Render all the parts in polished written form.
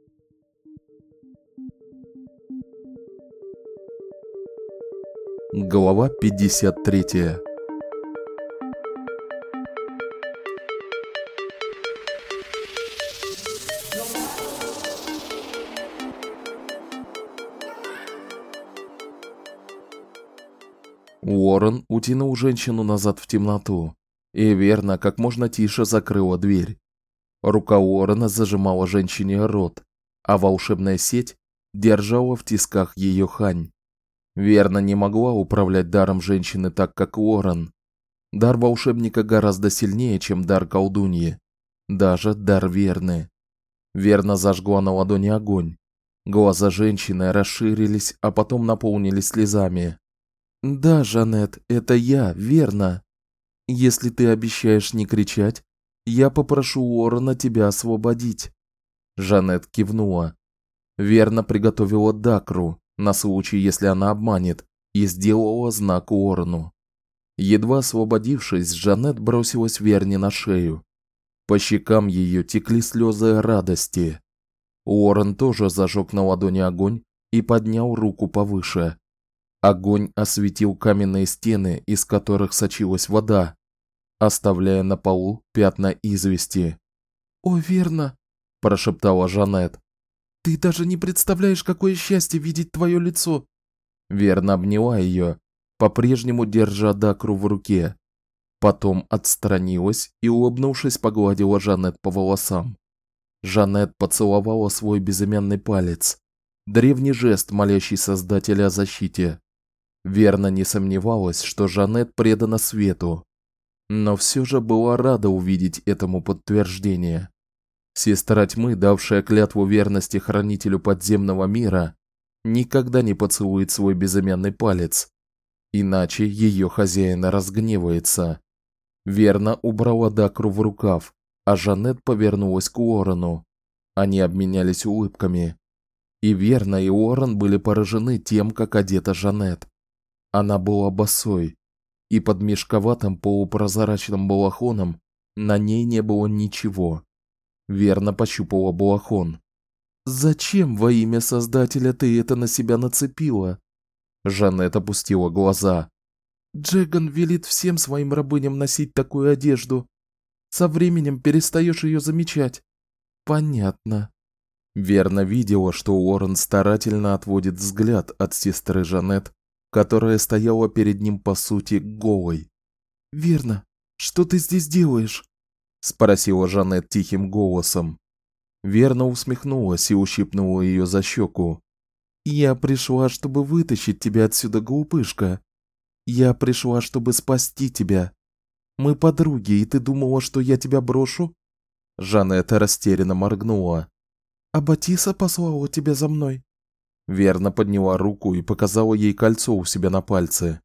Глава 53. Уоррен утянул женщину назад в темноту и верно как можно тише закрыла дверь. Рука Уоррена зажимала женщине рот, а волшебная сеть держала в тисках ее хань. Верна не могла управлять даром женщины так, как Уоррен. Дар волшебника гораздо сильнее, чем дар колдуньи, даже дар Верны. Верна зажгла на ладони огонь. Глаза женщины расширились, а потом наполнились слезами. "Да, Жанет, это я, Верна. Если ты обещаешь не кричать, я попрошу Уоррена тебя освободить". Жанет кивнула. Верна приготовила дакру на случай, если она обманет, и сделала знак Уоррену. Едва освободившись, Жанет бросилась Верне на шею. По щекам ее текли слезы радости. Уоррен тоже зажег на ладони огонь и поднял руку повыше. Огонь осветил каменные стены, из которых сочилась вода, оставляя на полу пятна извести. "О, Верна", прошептала Жанет. "Ты даже не представляешь, какое счастье видеть твое лицо". Верна обняла ее, по-прежнему держа дакру в руке. Потом отстранилась и, улыбнувшись, погладила Жанет по волосам. Жанет поцеловала свой безымянный палец, древний жест, молящий Создателя о защите. Верна не сомневалась, что Жанет предана свету, но все же была рада увидеть этому подтверждение. Сестра тьмы, давшая клятву верности хранителю подземного мира, никогда не поцелует свой безымянный палец, иначе ее хозяин разгневается. Верна убрала дакру в рукав, а Жанет повернулась к Уоррену. Они обменялись улыбками. И Верна, и Уоррен были поражены тем, как одета Жанет. Она была босой, и под мешковатым полупрозрачным балахоном на ней не было ничего. Верна пощупала балахон. "Зачем во имя Создателя ты это на себя нацепила?" Жанет опустила глаза. "Джеган велит всем своим рабыням носить такую одежду. Со временем перестаешь ее замечать". "Понятно". Верна видела, что Уоррен старательно отводит взгляд от сестры Жанет, которая стояла перед ним по сути голой. "Верна, что ты здесь делаешь?" спросила Жанет тихим голосом. Верна усмехнулась и ущипнула ее за щеку. "Я пришла, чтобы вытащить тебя отсюда, глупышка. Я пришла, чтобы спасти тебя. Мы подруги, и ты думала, что я тебя брошу?" Жанет растерянно моргнула. "А Батиса послала тебя за мной?" Верна подняла руку и показала ей кольцо у себя на пальце.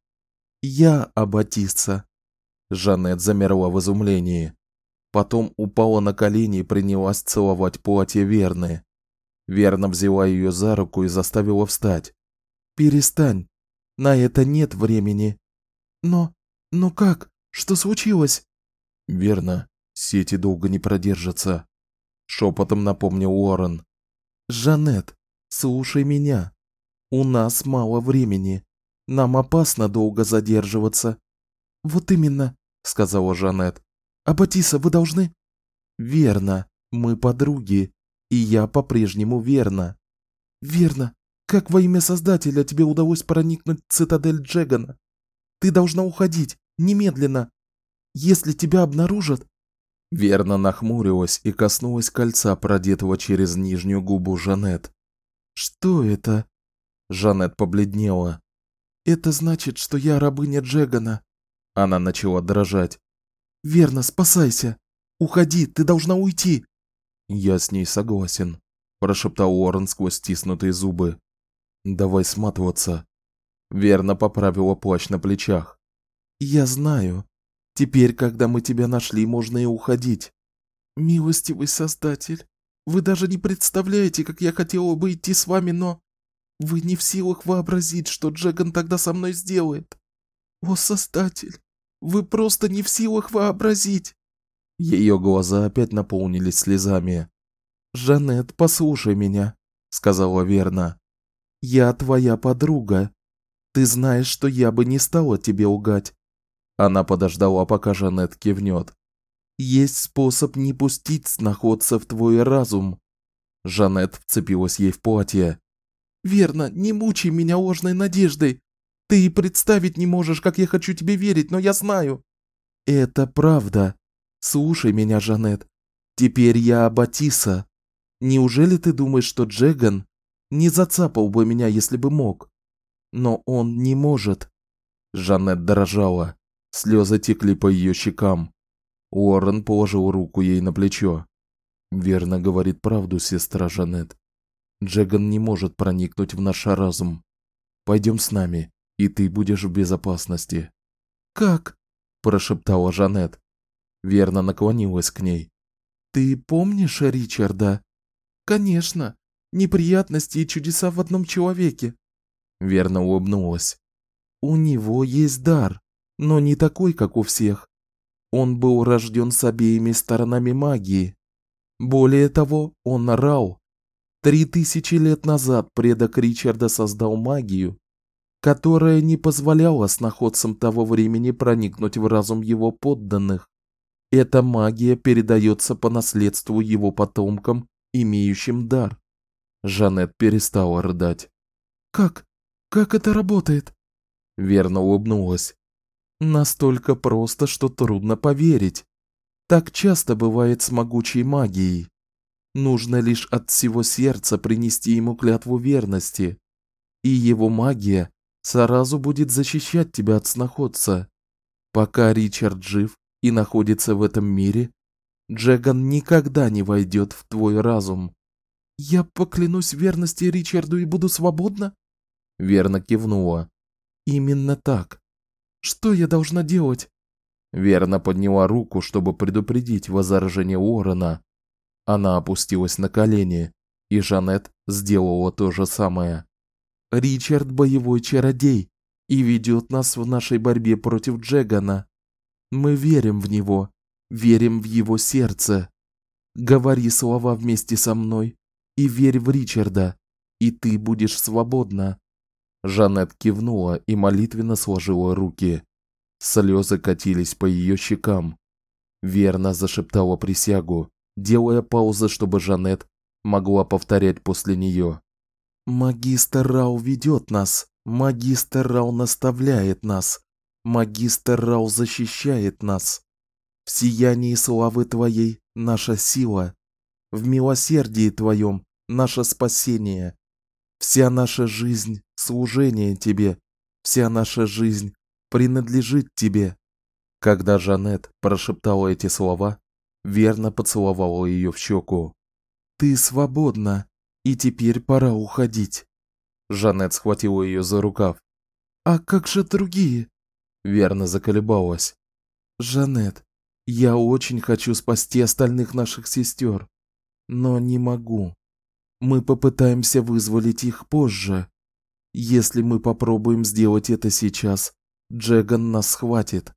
"Я Аббатисса". Жанет замерла в изумлении. Потом упала на колени и принялась целовать платье Верны. Верна взяла ее за руку и заставила встать. "Перестань. На это нет времени". Но как? Что случилось?" "Верна, сети долго не продержатся", шепотом напомнил Уоррен. "Жанет, слушай меня. У нас мало времени. Нам опасно долго задерживаться". "Вот именно", сказала Жанет. "Аббатисса, вы должны". "Верно, мы подруги, и я по-прежнему Верна". "Верно, как во имя Создателя тебе удалось проникнуть в цитадель Джегана? Ты должна уходить, немедленно. Если тебя обнаружат". Верна нахмурилась и коснулась кольца, продетого через нижнюю губу Жанет. "Что это?" Жанет побледнела. "Это значит, что я рабыня Джегана". Она начала дрожать. "Верно, спасайся. Уходи, ты должна уйти". "Я с ней согласен", прошептал Уоррен сквозь стиснутые зубы. "Давай сматываться". Верна поправила плащ на плечах. "Я знаю. Теперь, когда мы тебя нашли, можно и уходить". "Милостивый Создатель, вы даже не представляете, как я хотела бы идти с вами, но вы не в силах вообразить, что Джеган тогда со мной сделает. О, Создатель, вы просто не в силах вообразить". Ее глаза опять наполнились слезами. «Жанет, послушай меня», — сказала Верна. «Я твоя подруга. Ты знаешь, что я бы не стала тебе лгать». Она подождала, пока Жанет кивнет. «Есть способ не пустить сноходца в твой разум». Жанет вцепилась ей в платье. «Верно, не мучай меня ложной надеждой. Ты и представить не можешь, как я хочу тебе верить, но я знаю». «Это правда. Слушай меня, Жанет. Теперь я Аббатиса. Неужели ты думаешь, что Джеган не зацапал бы меня, если бы мог? Но он не может». Жанет дрожала. Слезы текли по ее щекам. Уоррен положил руку ей на плечо. «Верно говорит правду, сестра Жанет. Джеган не может проникнуть в наш разум. Пойдем с нами, и ты будешь в безопасности». «Как?» – прошептала Жанет. Верна наклонилась к ней. «Ты помнишь Ричарда?» «Конечно. Неприятности и чудеса в одном человеке». Верна улыбнулась. «У него есть дар, но не такой, как у всех. Он был рожден с обеими сторонами магии. Более того, он Рау. 3000 лет назад предок Ричарда создал магию, которая не позволяла сноходцам того времени проникнуть в разум его подданных. Эта магия передается по наследству его потомкам, имеющим дар». Жанет перестала рыдать. «Как? Как это работает?» Верна улыбнулась. «Настолько просто, что трудно поверить. Так часто бывает с могучей магией. Нужно лишь от всего сердца принести ему клятву верности, и его магия сразу будет защищать тебя от сноходца. Пока Ричард жив и находится в этом мире, Джеган никогда не войдет в твой разум». «Я поклянусь верности Ричарду и буду свободна?» Верна кивнула. «Именно так. Что я должна делать?» Верна подняла руку, чтобы предупредить возражение Уоррена. Она опустилась на колени, и Жанет сделала то же самое. «Ричард – боевой чародей и ведет нас в нашей борьбе против Джегана. Мы верим в него, верим в его сердце. Говори слова вместе со мной и верь в Ричарда, и ты будешь свободна». Жанет кивнула и молитвенно сложила руки. Слезы катились по ее щекам. Верна зашептала присягу, делая паузы, чтобы Жанет могла повторять после нее. «Магистр Рау ведет нас, магистр Рау наставляет нас, магистр Рау защищает нас. В сиянии славы Твоей наша сила, в милосердии Твоем наше спасение. Вся наша жизнь – служение Тебе, вся наша жизнь принадлежит Тебе». Когда Жанет прошептала эти слова, Верна поцеловала ее в щеку. «Ты свободна, и теперь пора уходить». Жанет схватила ее за рукав. «А как же другие?» Верна заколебалась. «Жанет, я очень хочу спасти остальных наших сестер, но не могу. Мы попытаемся вызволить их позже. Если мы попробуем сделать это сейчас, Джеган нас схватит.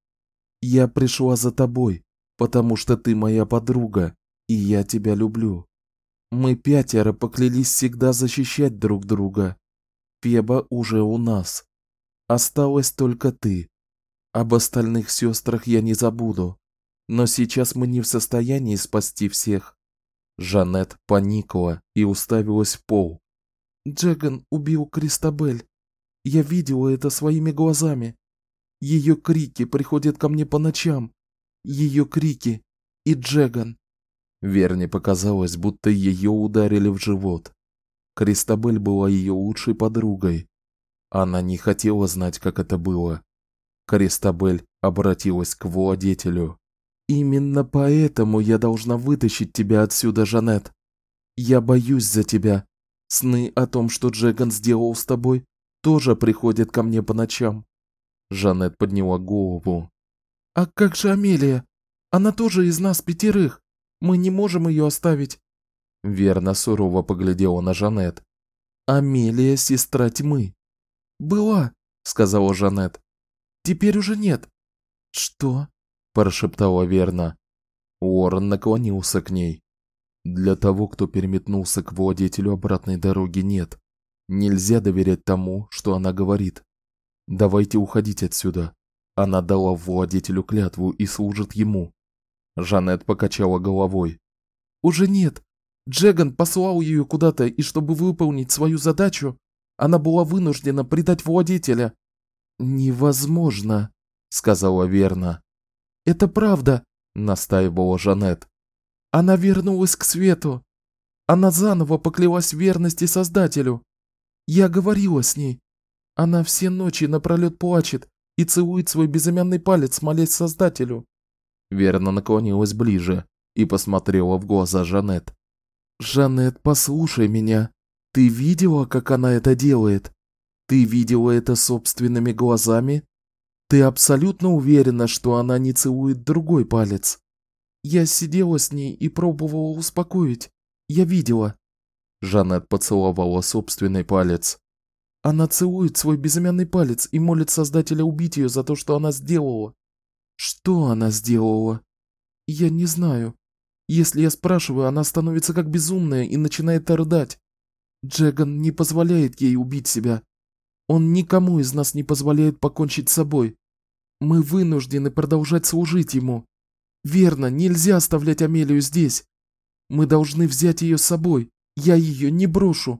Я пришла за тобой, потому что ты моя подруга, и я тебя люблю. Мы 5 поклялись всегда защищать друг друга. Феба уже у нас. Осталась только ты. Об остальных сестрах я не забуду, но сейчас мы не в состоянии спасти всех». Жанет поникла и уставилась в пол. «Джеган убил Кристабель. Я видела это своими глазами. Ее крики приходят ко мне по ночам. Ее крики и Джеган». Верне показалось, будто ее ударили в живот. Кристабель была ее лучшей подругой. Она не хотела знать, как это было. Кристабель обратилась к владетелю. «Именно поэтому я должна вытащить тебя отсюда, Жанет. Я боюсь за тебя. Сны о том, что Джеган сделал с тобой, тоже приходят ко мне по ночам». Жанет подняла голову. «А как же Амелия? Она тоже из нас 5. Мы не можем ее оставить». Верна сурово поглядела на Жанет. «Амелия – сестра тьмы». «Была», – сказала Жанет. «Теперь уже нет». «Что?» – прошептала Верна. Уоррен наклонился к ней. Для того, кто переметнулся к владетелю, обратной дороги нет. Нельзя доверять тому, что она говорит. Давайте уходить отсюда. Она дала владетелю клятву и служит ему. Жанет покачала головой. Уже нет. Джеган послал ее куда-то, и чтобы выполнить свою задачу, она была вынуждена предать владетеля. Невозможно, сказала Верна. Это правда, настаивала Жанет. Она вернулась к свету. Она заново поклялась в верности Создателю. Я говорила с ней. Она все ночи напролет плачет и целует свой безымянный палец, молясь Создателю. Верна наклонилась ближе и посмотрела в глаза Жанет. Жанет, послушай меня. Ты видела, как она это делает? Ты видела это собственными глазами? Ты абсолютно уверена, что она не целует другой палец? Я сидела с ней и пробовала успокоить. Я видела. Жанет поцеловала собственный палец. Она целует свой безымянный палец и молит Создателя убить ее за то, что она сделала. Что она сделала? Я не знаю. Если я спрашиваю, она становится как безумная и начинает рыдать. Джеган не позволяет ей убить себя. Он никому из нас не позволяет покончить с собой. Мы вынуждены продолжать служить ему. Верно, нельзя оставлять Амелию здесь. Мы должны взять ее с собой. Я ее не брошу.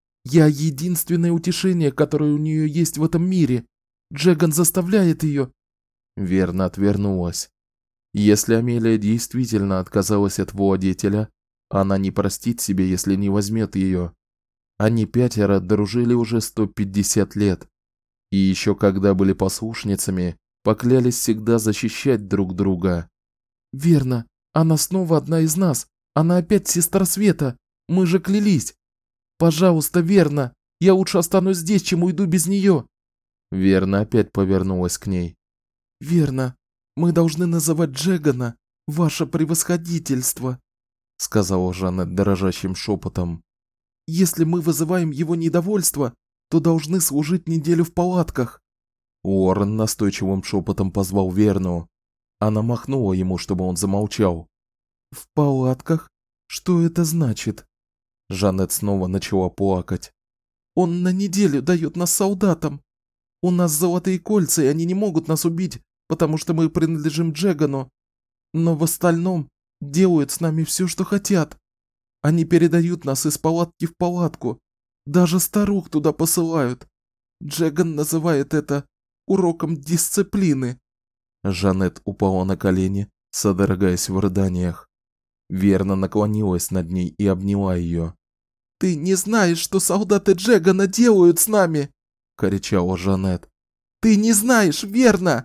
Я единственное утешение, которое у нее есть в этом мире. Джеган заставляет ее. Верно отвернулась. Если Амелия действительно отказалась от владетеля, она не простит себе, если не возьмет ее. Они пятеро дружили уже 150 лет. И еще когда были послушницами, поклялись всегда защищать друг друга. Верно, она снова одна из нас. Она опять сестра Света. Мы же клялись. Пожалуйста, Верна, я лучше останусь здесь, чем уйду без нее. Верна опять повернулась к ней. Верна, мы должны называть Джегана ваше превосходительство, сказала Жанет дрожащим шепотом. Если мы вызываем его недовольство, то должны служить неделю в палатках. Уоррен настойчивым шепотом позвал Верну. Она махнула ему, чтобы он замолчал. В палатках? Что это значит? Жанет снова начала плакать. Он на неделю дает нас солдатам. У нас золотые кольца, и они не могут нас убить, потому что мы принадлежим Джегану. Но в остальном делают с нами все, что хотят. Они передают нас из палатки в палатку. Даже старух туда посылают. Джеган называет это уроком дисциплины. Жанет упала на колени, содрогаясь в рыданиях. Верна наклонилась над ней и обняла ее. «Ты не знаешь, что солдаты Джегана делают с нами!» — кричала Жанет. «Ты не знаешь, Верна!»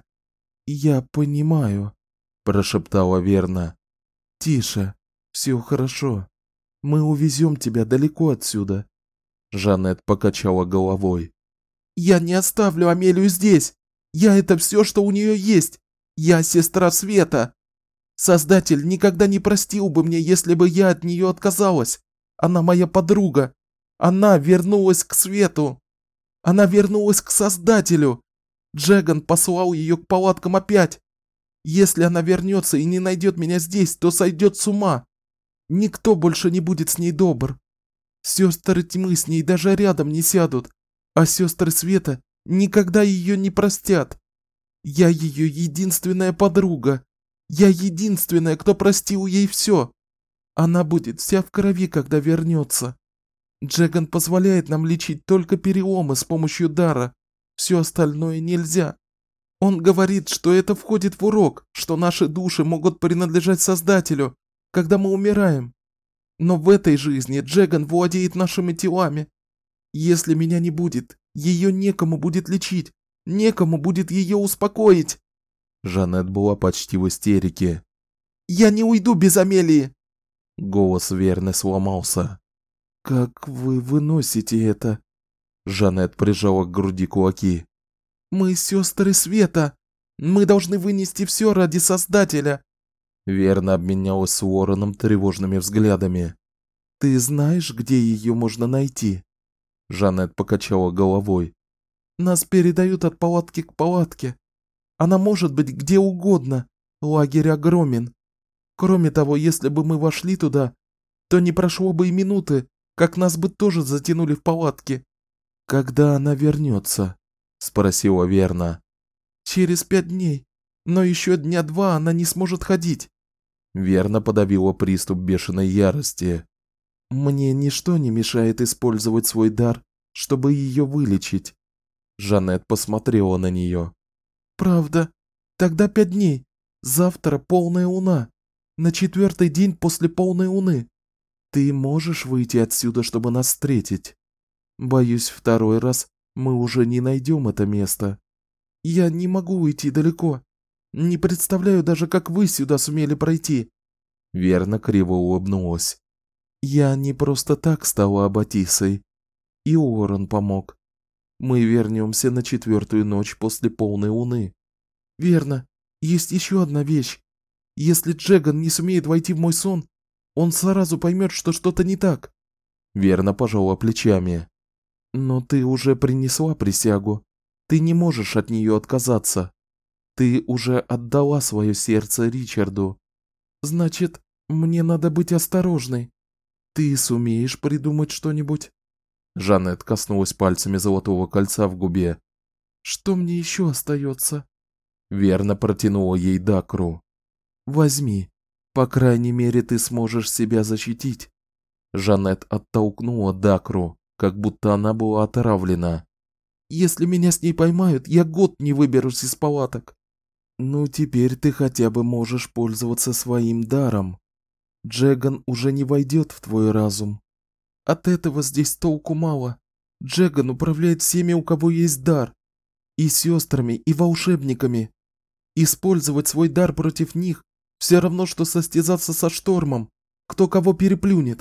«Я понимаю», — прошептала Верна. «Тише, все хорошо. Мы увезем тебя далеко отсюда». Жанет покачала головой. «Я не оставлю Амелию здесь. Я это все, что у нее есть. Я сестра Света. Создатель никогда не простил бы мне, если бы я от нее отказалась. Она моя подруга. Она вернулась к свету. Она вернулась к Создателю. Джеган послал ее к палаткам опять. Если она вернется и не найдет меня здесь, то сойдет с ума. Никто больше не будет с ней добр. Сестры тьмы с ней даже рядом не сядут, а сестры света никогда ее не простят. Я ее единственная подруга. Я единственная, кто простил ей все. Она будет вся в крови, когда вернется. Джеган позволяет нам лечить только переломы с помощью дара. Все остальное нельзя. Он говорит, что это входит в урок, что наши души могут принадлежать Создателю, когда мы умираем. Но в этой жизни Джеган владеет нашими телами. Если меня не будет, ее некому будет лечить, некому будет ее успокоить. Жанет была почти в истерике. «Я не уйду без Амелии!» Голос Верны сломался. «Как вы выносите это?» Жанет прижала к груди кулаки. «Мы сестры света. Мы должны вынести все ради Создателя». Верна обменялась с Уорреном тревожными взглядами. «Ты знаешь, где ее можно найти?» Жанет покачала головой. «Нас передают от палатки к палатке. Она может быть где угодно. Лагерь огромен. Кроме того, если бы мы вошли туда, то не прошло бы и минуты, как нас бы тоже затянули в палатки». «Когда она вернется?» – спросила Верна. «Через 5 дней, но еще 2 дня она не сможет ходить». Верна подавила приступ бешеной ярости. «Мне ничто не мешает использовать свой дар, чтобы ее вылечить». Жанет посмотрела на нее. «Правда? Тогда 5 дней. Завтра полная луна. На 4-й день после полной луны. Ты можешь выйти отсюда, чтобы нас встретить? Боюсь, 2-й раз мы уже не найдем это место. Я не могу уйти далеко. Не представляю даже, как вы сюда сумели пройти». Верна криво улыбнулась. «Я не просто так стала Аббатисой. И Уоррен помог. Мы вернемся на 4-ю ночь после полной луны. Верно. Есть еще одна вещь. Если Джеган не сумеет войти в мой сон, он сразу поймет, что что-то не так». Верна пожала плечами. «Но ты уже принесла присягу. Ты не можешь от нее отказаться. Ты уже отдала свое сердце Ричарду. Значит, мне надо быть осторожной. Ты сумеешь придумать что-нибудь?» Жанет коснулась пальцами золотого кольца в губе. «Что мне еще остается?» Верна протянула ей дакру. «Возьми. По крайней мере, ты сможешь себя защитить». Жанет оттолкнула дакру, как будто она была отравлена. «Если меня с ней поймают, я год не выберусь из палаток». «Ну, теперь ты хотя бы можешь пользоваться своим даром. Джеган уже не войдет в твой разум. От этого здесь толку мало. Джеган управляет всеми, у кого есть дар. И сестрами, и волшебниками. Использовать свой дар против них все равно, что состязаться со Штормом. Кто кого переплюнет.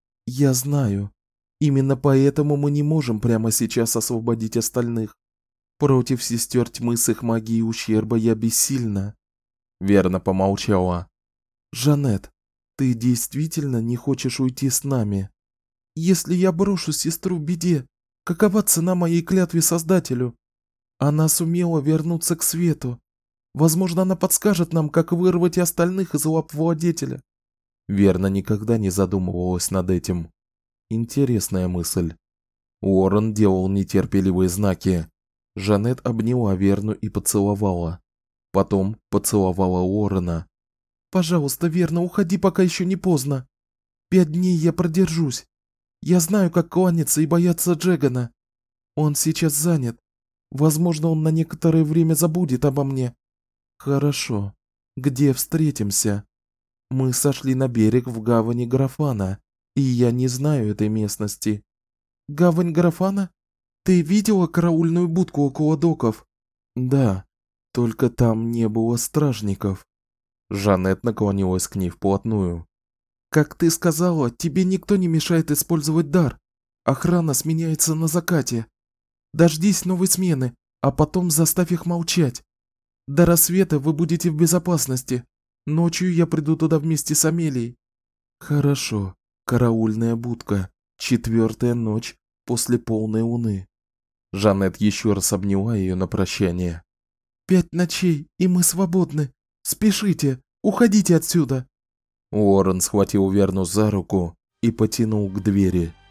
Я знаю. Именно поэтому мы не можем прямо сейчас освободить остальных. Против сестер тьмы с их магией ущерба я бессильна». Верна помолчала. «Жанет, ты действительно не хочешь уйти с нами? Если я брошу сестру в беде, какова цена моей клятве Создателю? Она сумела вернуться к свету. Возможно, она подскажет нам, как вырвать и остальных из лап владетеля». Верна никогда не задумывалась над этим. Интересная мысль. Уоррен делал нетерпеливые знаки. Жанет обняла Верну и поцеловала. Потом поцеловала Уоррена. «Пожалуйста, Верна, уходи, пока еще не поздно. 5 дней я продержусь. Я знаю, как кланяться и бояться Джегана. Он сейчас занят. Возможно, он на некоторое время забудет обо мне». «Хорошо. Где встретимся?» «Мы сошли на берег в гавани Графана, и я не знаю этой местности». «Гавань Графана? Ты видела караульную будку около доков?» «Да, только там не было стражников». Жанет наклонилась к ней вплотную. «Как ты сказала, тебе никто не мешает использовать дар. Охрана сменяется на закате. Дождись новой смены, а потом заставь их молчать. До рассвета вы будете в безопасности. Ночью я приду туда вместе с Амелией». «Хорошо. Караульная будка. 4-я ночь после полной луны». Жанет еще раз обняла ее на прощание. 5 ночей, и мы свободны. Спешите, уходите отсюда». Уоррен схватил Верну за руку и потянул к двери.